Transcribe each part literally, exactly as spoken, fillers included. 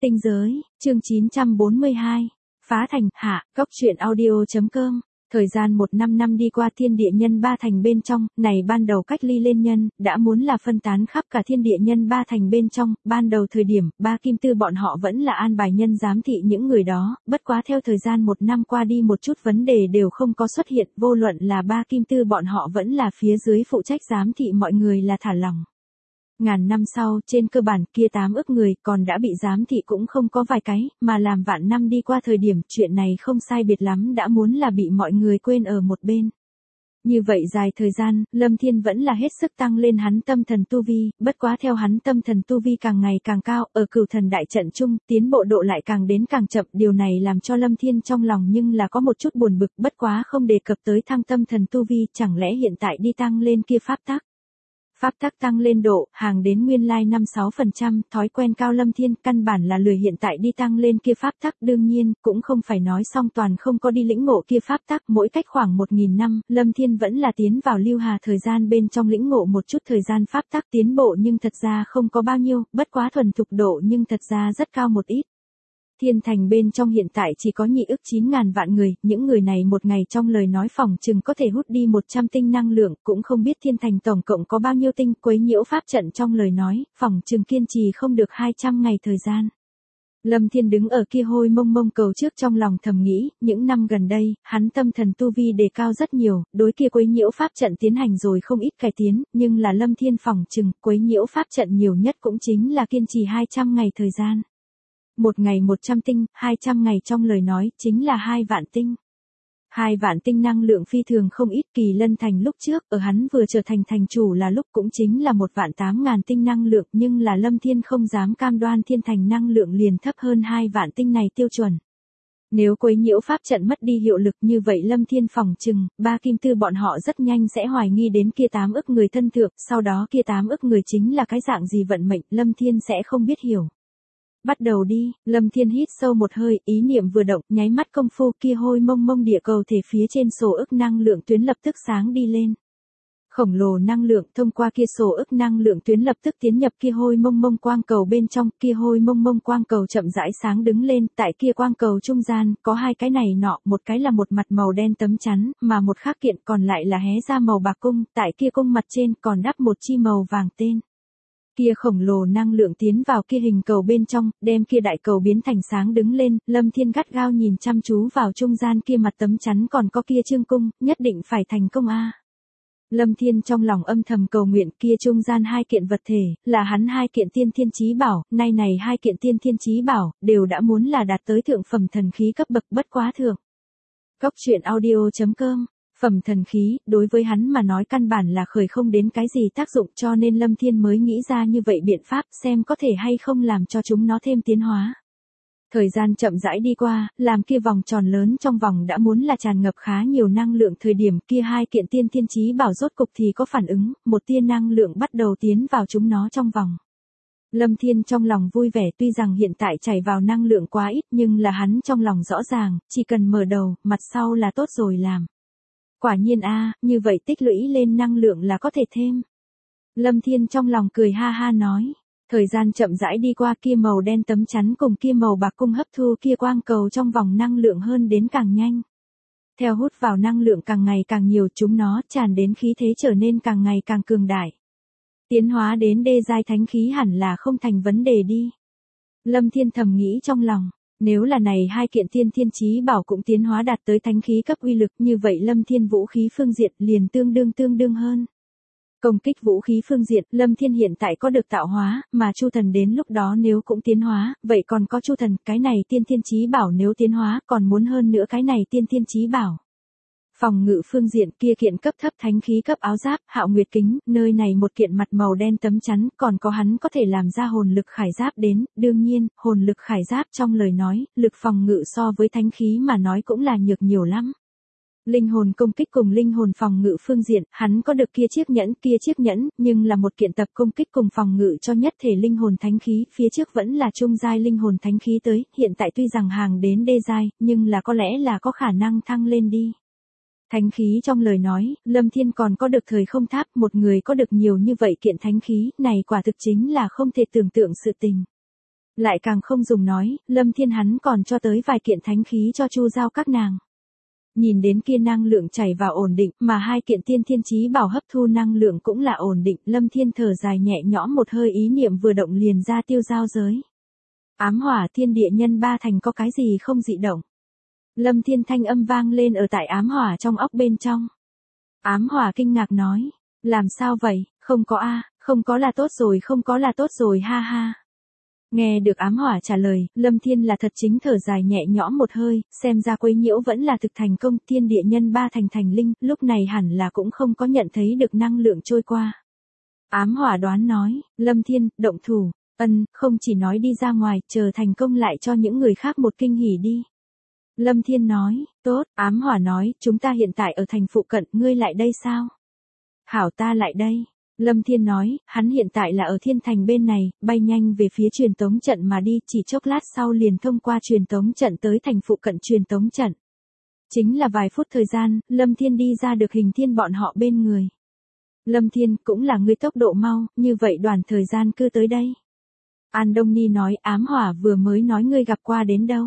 Tinh giới, chương chín trăm bốn mươi hai. Phá thành, hạ, góc truyện audio.com. Thời gian một năm năm đi qua, thiên địa nhân ba thành bên trong, này ban đầu cách ly lên nhân, đã muốn là phân tán khắp cả thiên địa nhân ba thành bên trong, ban đầu thời điểm, ba kim tư bọn họ vẫn là an bài nhân giám thị những người đó, bất quá theo thời gian một năm qua đi một chút vấn đề đều không có xuất hiện, vô luận là ba kim tư bọn họ vẫn là phía dưới phụ trách giám thị mọi người là thả lỏng. Ngàn năm sau, trên cơ bản kia tám ức người còn đã bị giám thị cũng không có vài cái, mà làm vạn năm đi qua thời điểm chuyện này không sai biệt lắm đã muốn là bị mọi người quên ở một bên. Như vậy dài thời gian, Lâm Thiên vẫn là hết sức tăng lên hắn tâm thần tu vi, bất quá theo hắn tâm thần tu vi càng ngày càng cao, ở cửu thần đại trận chung, tiến bộ độ lại càng đến càng chậm, điều này làm cho Lâm Thiên trong lòng nhưng là có một chút buồn bực, bất quá không đề cập tới thăng tâm thần tu vi, chẳng lẽ hiện tại đi tăng lên kia pháp tắc. Pháp tắc tăng lên độ, hàng đến nguyên lai năm sáu phần trăm, thói quen cao Lâm Thiên, căn bản là lười hiện tại đi tăng lên kia pháp tắc, đương nhiên, cũng không phải nói xong toàn không có đi lĩnh ngộ kia pháp tắc, mỗi cách khoảng một nghìn năm, Lâm Thiên vẫn là tiến vào lưu hà thời gian bên trong lĩnh ngộ một chút thời gian pháp tắc tiến bộ nhưng thật ra không có bao nhiêu, bất quá thuần thục độ nhưng thật ra rất cao một ít. Thiên thành bên trong hiện tại chỉ có nhị ức chín ngàn vạn người, những người này một ngày trong lời nói phòng chừng có thể hút đi một trăm tinh năng lượng, cũng không biết thiên thành tổng cộng có bao nhiêu tinh, quấy nhiễu pháp trận trong lời nói, phòng chừng kiên trì không được hai trăm ngày thời gian. Lâm Thiên đứng ở kia hôi mông mông cầu trước trong lòng thầm nghĩ, những năm gần đây, hắn tâm thần tu vi đề cao rất nhiều, đối kia quấy nhiễu pháp trận tiến hành rồi không ít cải tiến, nhưng là Lâm Thiên phòng chừng, quấy nhiễu pháp trận nhiều nhất cũng chính là kiên trì hai trăm ngày thời gian. Một ngày một trăm tinh, hai trăm ngày trong lời nói, chính là hai vạn tinh. Hai vạn tinh năng lượng phi thường không ít. Kỳ Lân thành lúc trước, ở hắn vừa trở thành thành chủ là lúc cũng chính là một vạn tám ngàn tinh năng lượng, nhưng là Lâm Thiên không dám cam đoan thiên thành năng lượng liền thấp hơn hai vạn tinh này tiêu chuẩn. Nếu quấy nhiễu pháp trận mất đi hiệu lực như vậy Lâm Thiên phòng chừng, ba kim tư bọn họ rất nhanh sẽ hoài nghi đến kia tám ức người thân thượng, sau đó kia tám ức người chính là cái dạng gì vận mệnh, Lâm Thiên sẽ không biết hiểu. Bắt đầu đi, Lâm Thiên hít sâu một hơi, ý niệm vừa động, nháy mắt công phu kia hôi mông mông địa cầu thể phía trên sổ ức năng lượng tuyến lập tức sáng đi lên. Khổng lồ năng lượng thông qua kia sổ ức năng lượng tuyến lập tức tiến nhập kia hôi mông mông quang cầu bên trong, kia hôi mông mông quang cầu chậm rãi sáng đứng lên, tại kia quang cầu trung gian, có hai cái này nọ, một cái là một mặt màu đen tấm chắn, mà một khác kiện còn lại là hé ra màu bạc cung, tại kia cung mặt trên còn đắp một chi màu vàng tên. Kia khổng lồ năng lượng tiến vào kia hình cầu bên trong, đem kia đại cầu biến thành sáng đứng lên, Lâm Thiên gắt gao nhìn chăm chú vào trung gian kia mặt tấm chắn còn có kia chương cung, nhất định phải thành công a. Lâm Thiên trong lòng âm thầm cầu nguyện kia trung gian hai kiện vật thể, là hắn hai kiện tiên thiên chí bảo, nay này hai kiện tiên thiên chí bảo, đều đã muốn là đạt tới thượng phẩm thần khí cấp bậc bất quá thượng. Góc truyện audio.com. Phẩm thần khí, đối với hắn mà nói căn bản là khởi không đến cái gì tác dụng cho nên Lâm Thiên mới nghĩ ra như vậy biện pháp xem có thể hay không làm cho chúng nó thêm tiến hóa. Thời gian chậm rãi đi qua, làm kia vòng tròn lớn trong vòng đã muốn là tràn ngập khá nhiều năng lượng thời điểm kia hai kiện tiên thiên chí bảo rốt cục thì có phản ứng, một tia năng lượng bắt đầu tiến vào chúng nó trong vòng. Lâm Thiên trong lòng vui vẻ tuy rằng hiện tại chảy vào năng lượng quá ít nhưng là hắn trong lòng rõ ràng, chỉ cần mở đầu, mặt sau là tốt rồi làm. Quả nhiên a, như vậy tích lũy lên năng lượng là có thể thêm. Lâm Thiên trong lòng cười ha ha nói. Thời gian chậm rãi đi qua kia màu đen tấm chắn cùng kia màu bạc cung hấp thu kia quang cầu trong vòng năng lượng hơn đến càng nhanh. Theo hút vào năng lượng càng ngày càng nhiều chúng nó tràn đến khí thế trở nên càng ngày càng cường đại. Tiến hóa đến đê giai thánh khí hẳn là không thành vấn đề đi. Lâm Thiên thầm nghĩ trong lòng. Nếu là này hai kiện tiên thiên chí bảo cũng tiến hóa đạt tới thánh khí cấp uy lực như vậy Lâm Thiên vũ khí phương diện liền tương đương tương đương hơn. Công kích vũ khí phương diện Lâm Thiên hiện tại có được tạo hóa, mà Chu Thần đến lúc đó nếu cũng tiến hóa, vậy còn có Chu Thần, cái này tiên thiên chí bảo nếu tiến hóa còn muốn hơn nữa cái này tiên thiên chí bảo. Phòng ngự phương diện kia kiện cấp thấp thánh khí cấp áo giáp, Hạo Nguyệt kính, nơi này một kiện mặt màu đen tấm chắn, còn có hắn có thể làm ra hồn lực khải giáp đến, đương nhiên, hồn lực khải giáp trong lời nói, lực phòng ngự so với thánh khí mà nói cũng là nhược nhiều lắm. Linh hồn công kích cùng linh hồn phòng ngự phương diện, hắn có được kia chiếc nhẫn, kia chiếc nhẫn, nhưng là một kiện tập công kích cùng phòng ngự cho nhất thể linh hồn thánh khí, phía trước vẫn là trung giai linh hồn thánh khí tới, hiện tại tuy rằng hàng đến đê giai, nhưng là có lẽ là có khả năng thăng lên đi. Thánh khí trong lời nói, Lâm Thiên còn có được thời không tháp, một người có được nhiều như vậy kiện thánh khí, này quả thực chính là không thể tưởng tượng sự tình. Lại càng không dùng nói, Lâm Thiên hắn còn cho tới vài kiện thánh khí cho Chu Giao các nàng. Nhìn đến kia năng lượng chảy vào ổn định, mà hai kiện tiên thiên chí bảo hấp thu năng lượng cũng là ổn định, Lâm Thiên thở dài nhẹ nhõm một hơi, ý niệm vừa động liền ra tiêu giao giới. Ám hỏa thiên địa nhân ba thành có cái gì không dị động? Lâm Thiên thanh âm vang lên ở tại ám hỏa trong óc bên trong. Ám hỏa kinh ngạc nói, làm sao vậy, không có a, không có là tốt rồi, không có là tốt rồi, ha ha. Nghe được ám hỏa trả lời, Lâm Thiên là thật chính thở dài nhẹ nhõm một hơi, xem ra quấy nhiễu vẫn là thực thành công, thiên địa nhân ba thành thành linh, lúc này hẳn là cũng không có nhận thấy được năng lượng trôi qua. Ám hỏa đoán nói, Lâm Thiên, động thủ, ân, không chỉ nói đi ra ngoài, chờ thành công lại cho những người khác một kinh hỉ đi. Lâm Thiên nói, tốt, ám hỏa nói, chúng ta hiện tại ở thành phụ cận, ngươi lại đây sao? Hảo ta lại đây. Lâm Thiên nói, hắn hiện tại là ở thiên thành bên này, bay nhanh về phía truyền tống trận mà đi, chỉ chốc lát sau liền thông qua truyền tống trận tới thành phụ cận truyền tống trận. Chính là vài phút thời gian, Lâm Thiên đi ra được Hình Thiên bọn họ bên người. Lâm Thiên, cũng là ngươi tốc độ mau, như vậy đoàn thời gian cứ tới đây. An Đông Ni nói, ám hỏa vừa mới nói ngươi gặp qua đến đâu.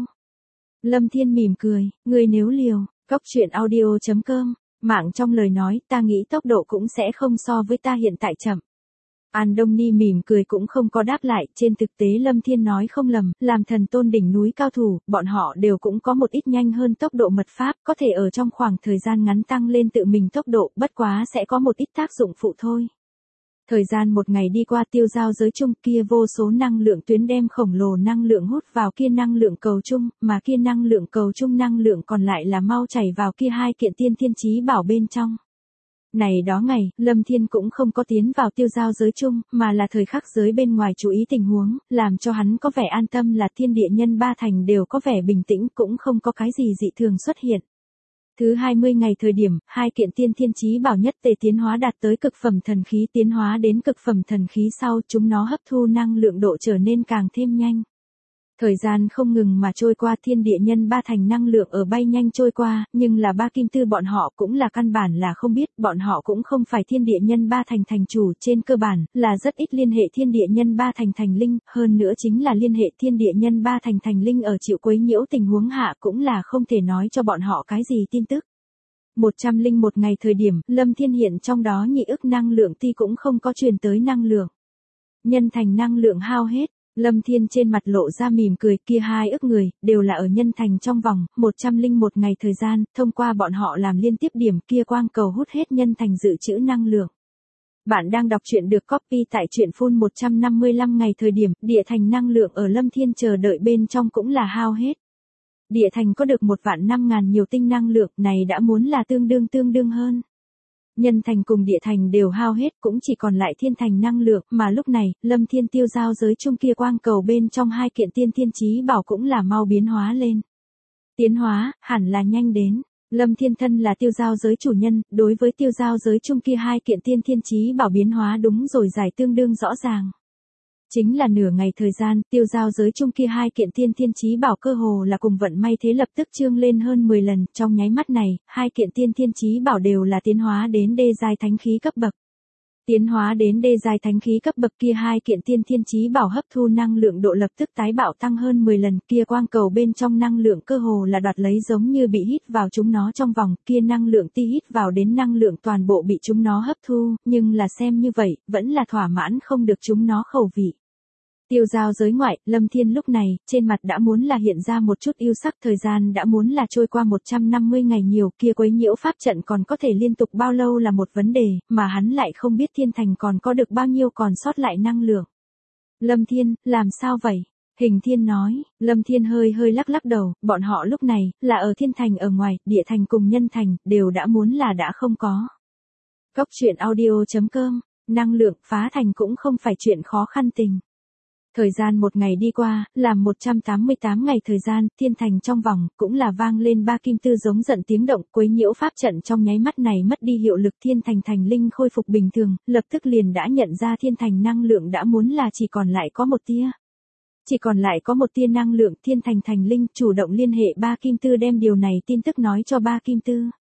Lâm Thiên mỉm cười, ngươi nếu liều, cốc truyện audio chấm com. Mạng trong lời nói, ta nghĩ tốc độ cũng sẽ không so với ta hiện tại chậm. An Đông Ni mỉm cười cũng không có đáp lại, trên thực tế Lâm Thiên nói không lầm, làm thần tôn đỉnh núi cao thủ, bọn họ đều cũng có một ít nhanh hơn tốc độ mật pháp, có thể ở trong khoảng thời gian ngắn tăng lên tự mình tốc độ, bất quá sẽ có một ít tác dụng phụ thôi. Thời gian một ngày đi qua, tiêu giao giới chung kia vô số năng lượng tuyến đem khổng lồ năng lượng hút vào kia năng lượng cầu chung, mà kia năng lượng cầu chung năng lượng còn lại là mau chảy vào kia hai kiện tiên thiên chí bảo bên trong. Này đó ngày, Lâm Thiên cũng không có tiến vào tiêu giao giới chung, mà là thời khắc giới bên ngoài chú ý tình huống, làm cho hắn có vẻ an tâm là thiên địa nhân ba thành đều có vẻ bình tĩnh, cũng không có cái gì dị thường xuất hiện. Thứ hai mươi ngày thời điểm, hai kiện tiên thiên chí bảo nhất tề tiến hóa đạt tới cực phẩm thần khí, tiến hóa đến cực phẩm thần khí sau, chúng nó hấp thu năng lượng độ trở nên càng thêm nhanh. Thời gian không ngừng mà trôi qua, thiên địa nhân ba thành năng lượng ở bay nhanh trôi qua, nhưng là ba kim tư bọn họ cũng là căn bản là không biết, bọn họ cũng không phải thiên địa nhân ba thành thành chủ, trên cơ bản, là rất ít liên hệ thiên địa nhân ba thành thành linh, hơn nữa chính là liên hệ thiên địa nhân ba thành thành linh ở chịu quấy nhiễu tình huống hạ cũng là không thể nói cho bọn họ cái gì tin tức. một trăm linh một ngày thời điểm, Lâm Thiên hiện trong đó nhị ức năng lượng ti cũng không có truyền tới năng lượng. Nhân thành năng lượng hao hết. Lâm Thiên trên mặt lộ ra mỉm cười, kia hai ức người, đều là ở nhân thành trong vòng, một trăm linh một ngày thời gian, thông qua bọn họ làm liên tiếp điểm kia quang cầu hút hết nhân thành dự trữ năng lượng. Bạn đang đọc truyện được copy tại truyện phun một trăm năm mươi lăm ngày thời điểm, địa thành năng lượng ở Lâm Thiên chờ đợi bên trong cũng là hao hết. Địa thành có được một vạn năm ngàn nhiều tinh năng lượng, này đã muốn là tương đương tương đương hơn. Nhân thành cùng địa thành đều hao hết, cũng chỉ còn lại thiên thành năng lượng, mà lúc này, Lâm Thiên tiêu giao giới chung kia quang cầu bên trong hai kiện tiên thiên chí bảo cũng là mau biến hóa lên. Tiến hóa, hẳn là nhanh đến. Lâm Thiên thân là tiêu giao giới chủ nhân, đối với tiêu giao giới chung kia hai kiện tiên thiên chí bảo biến hóa đúng rồi giải tương đương rõ ràng. Chính là nửa ngày thời gian, tiêu giao giới chung kia hai kiện tiên thiên chí bảo cơ hồ là cùng vận may thế lập tức trương lên hơn mười lần, trong nháy mắt này, hai kiện tiên thiên chí bảo đều là tiến hóa đến đê giai thánh khí cấp bậc. Tiến hóa đến đê giai thánh khí cấp bậc kia hai kiện tiên thiên chí bảo hấp thu năng lượng độ lập tức tái bạo tăng hơn mười lần, kia quang cầu bên trong năng lượng cơ hồ là đoạt lấy giống như bị hít vào chúng nó trong vòng, kia năng lượng ti hít vào đến năng lượng toàn bộ bị chúng nó hấp thu, nhưng là xem như vậy, vẫn là thỏa mãn không được chúng nó khẩu vị. Tiêu giao giới ngoại, Lâm Thiên lúc này, trên mặt đã muốn là hiện ra một chút yêu sắc, thời gian đã muốn là trôi qua một trăm năm mươi ngày nhiều, kia quấy nhiễu pháp trận còn có thể liên tục bao lâu là một vấn đề, mà hắn lại không biết thiên thành còn có được bao nhiêu còn sót lại năng lượng. Lâm Thiên, làm sao vậy? Hình Thiên nói, Lâm Thiên hơi hơi lắc lắc đầu, bọn họ lúc này, là ở thiên thành ở ngoài, địa thành cùng nhân thành, đều đã muốn là đã không có. Cốc truyện audio chấm com, năng lượng phá thành cũng không phải chuyện khó khăn tình. Thời gian một ngày đi qua, làm một trăm tám mươi tám ngày thời gian, thiên thành trong vòng, cũng là vang lên ba kim tư giống giận tiếng động, quấy nhiễu pháp trận trong nháy mắt này mất đi hiệu lực, thiên thành thành linh khôi phục bình thường, lập tức liền đã nhận ra thiên thành năng lượng đã muốn là chỉ còn lại có một tia. Chỉ còn lại có một tia năng lượng, thiên thành thành linh chủ động liên hệ ba kim tư đem điều này tin tức nói cho ba kim tư.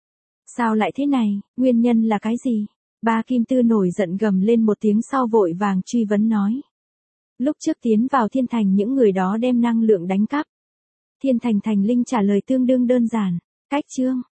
Sao lại thế này, nguyên nhân là cái gì? Ba kim tư nổi giận gầm lên một tiếng sau vội vàng truy vấn nói. Lúc trước tiến vào thiên thành những người đó đem năng lượng đánh cắp. Thiên thành thành linh trả lời tương đương đơn giản. Cách chương.